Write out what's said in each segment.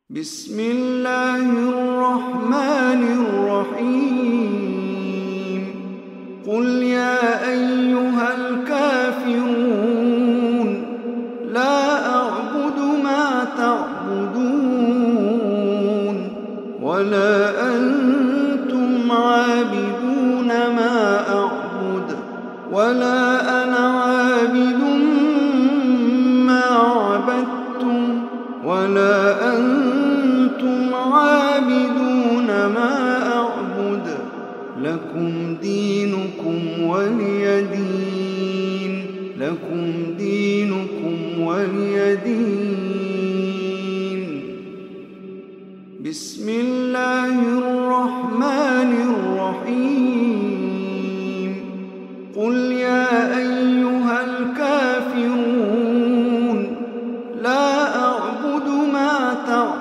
بسم الله الرحمن الرحيم قل يا أيها الكافرون لا أعبد ما تعبدون ولا أنتم عابدون ما أعبد ولا أنا عابد ما عبدتم ولا أنتم عابدون ما أعبد لكم دينكم ولي دين لكم دينكم ولي دين. بسم الله الرحمن الرحيم قل يا أيها الكافرون لا أعبد ما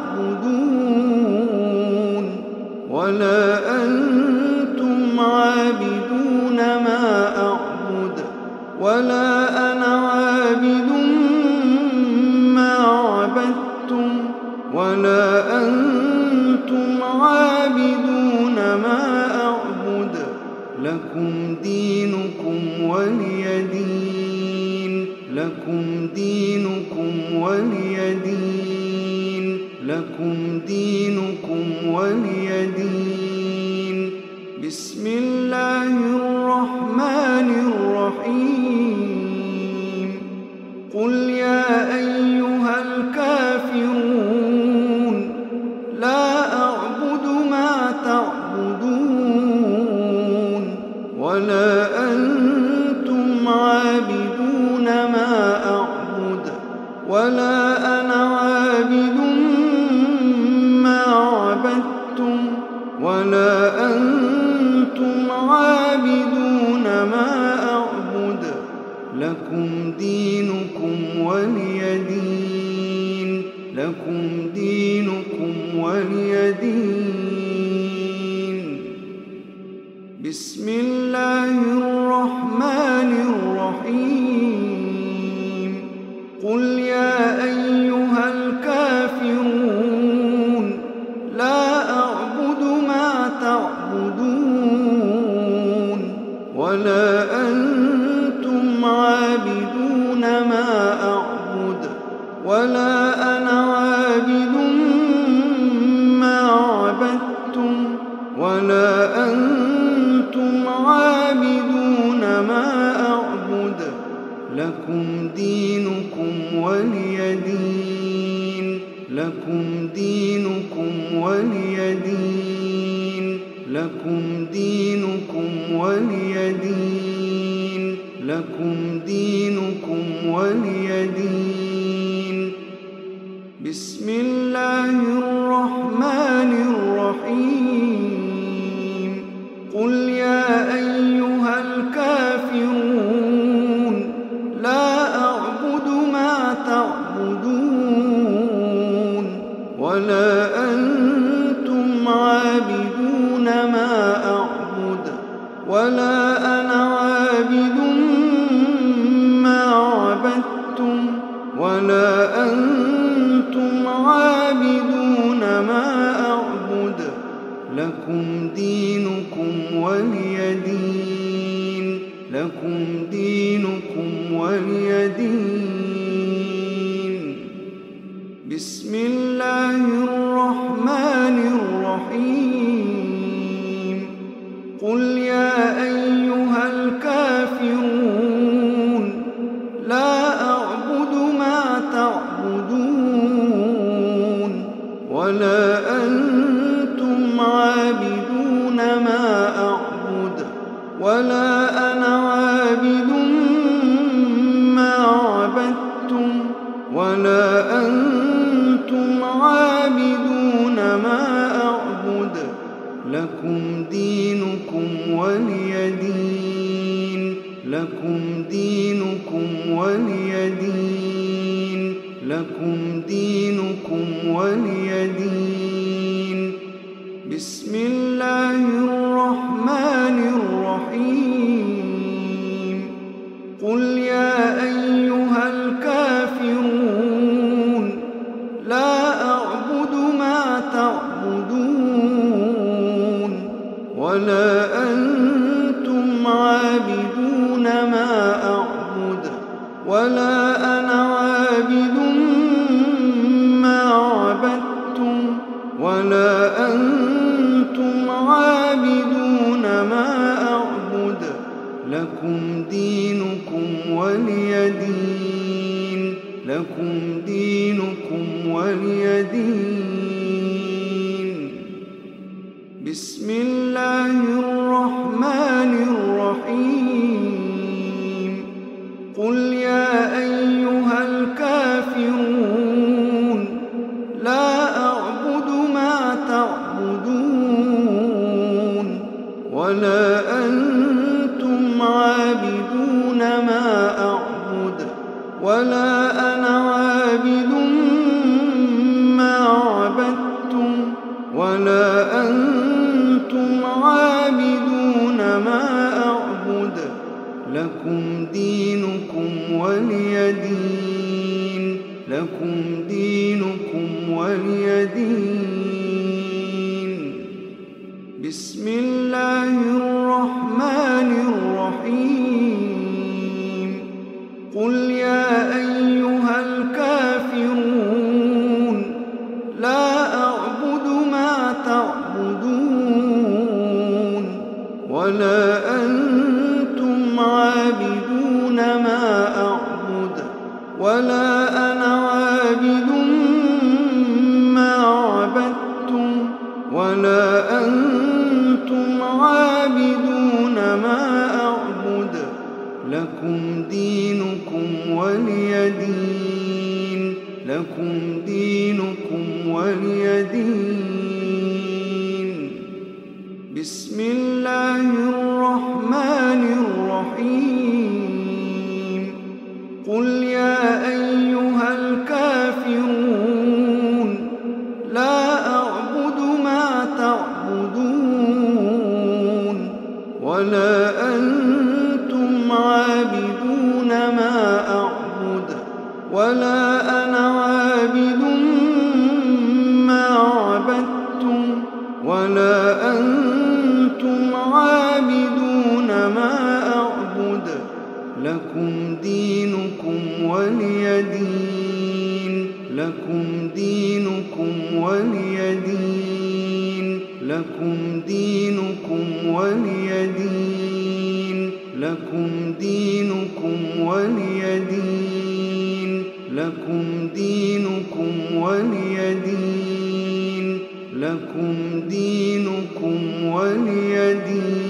تعبدون ولا أنتم عابدون ما أعبد ولا أنا عابد ما عبدتم ولا أنتم عابدون ما أعبد لكم دينكم ولي دين لكم دينكم ولي دين لكم دينكم ولي دين. بسم الله الرحمن الرحيم قل يا أيها الكافرون لا أعبد ما تعبدون ولا أنتم عابدون ما أعبد ولا أنا عابد ما عبدتم ولا أنتم عابدون ما أعبد لكم دينكم ولي دين لكم دينكم ولي دين. بسم الله الرحمن الرحيم قل يا أيها الكافرون لا أعبد ما تعبدون ولا أنتم عابدون ما أعبد ولا أنا عابد ما عبدتم ولا أنتم عابدون ما أعبد لكم دينكم ولي دين لكم دينكم ولي دين لكم دينكم ولي دين لكم دينكم ولي دين. بسم الله الرحمن الرحيم قل يا أيها الكافرون لا أعبد ما تعبدون ولا أنتم عابدون ما أعبد ولا أنا عابد ما عبدتم ولا أنتم عابدون ما أعبد لكم دينكم ولي دين لكم دينكم ولي دين. بسم الله الرحمن الرحيم قل يا أيها الكافرون لا أعبد ما تعبدون ولا أنتم عابدون ما أعبد ولا أنا عابد ما عبدتم ولا أنتم عابدون ما أعبد لكم دينكم ولي دين لكم دينكم ولي دين لكم دينكم ولي دين. بسم الله الرحمن الرحيم قل يا أيها الكافرون لا أعبد ما ولا أنا عابد ما عبدتم ولا أنتم عابدون ما أعبد لكم دينكم ولي دين لكم دينكم ولي دين. بسم الله الرحمن الرحيم. قل يا أيها الكافرون لا أعبد ما تعبدون ولا أنتم عابدون ما أعبد ولا أنا عابد ما عبدتم ولا أنتم عابدون ما أعبد لكم دينكم ولي دين لكم دينكم ولي دين. بسم الله الرحمن الرحيم. قل يا أيها الكافرون لا أعبد ما تعبدون ولا أنتم عابدون ما أعبد ولا أنا عابد ما عبدتم ولا أنتم عابدون ما أعبد لكم دينكم ولي دين لكم دينكم ولي دين. بسم الله الرحمن الرحيم. قل يا أيها الكافرون لا أعبد ما تعبدون ولا أنتم عابدون ما أعبد ولا أنا عابد ما عبدتم ولا أنتم عابدون ما أعبد لكم دينكم ولي دين لكم دينكم ولي دين لكم دينكم ولي دين لكم دينكم ولي دين لكم دينكم ولي دين لكم دينكم ولي دين.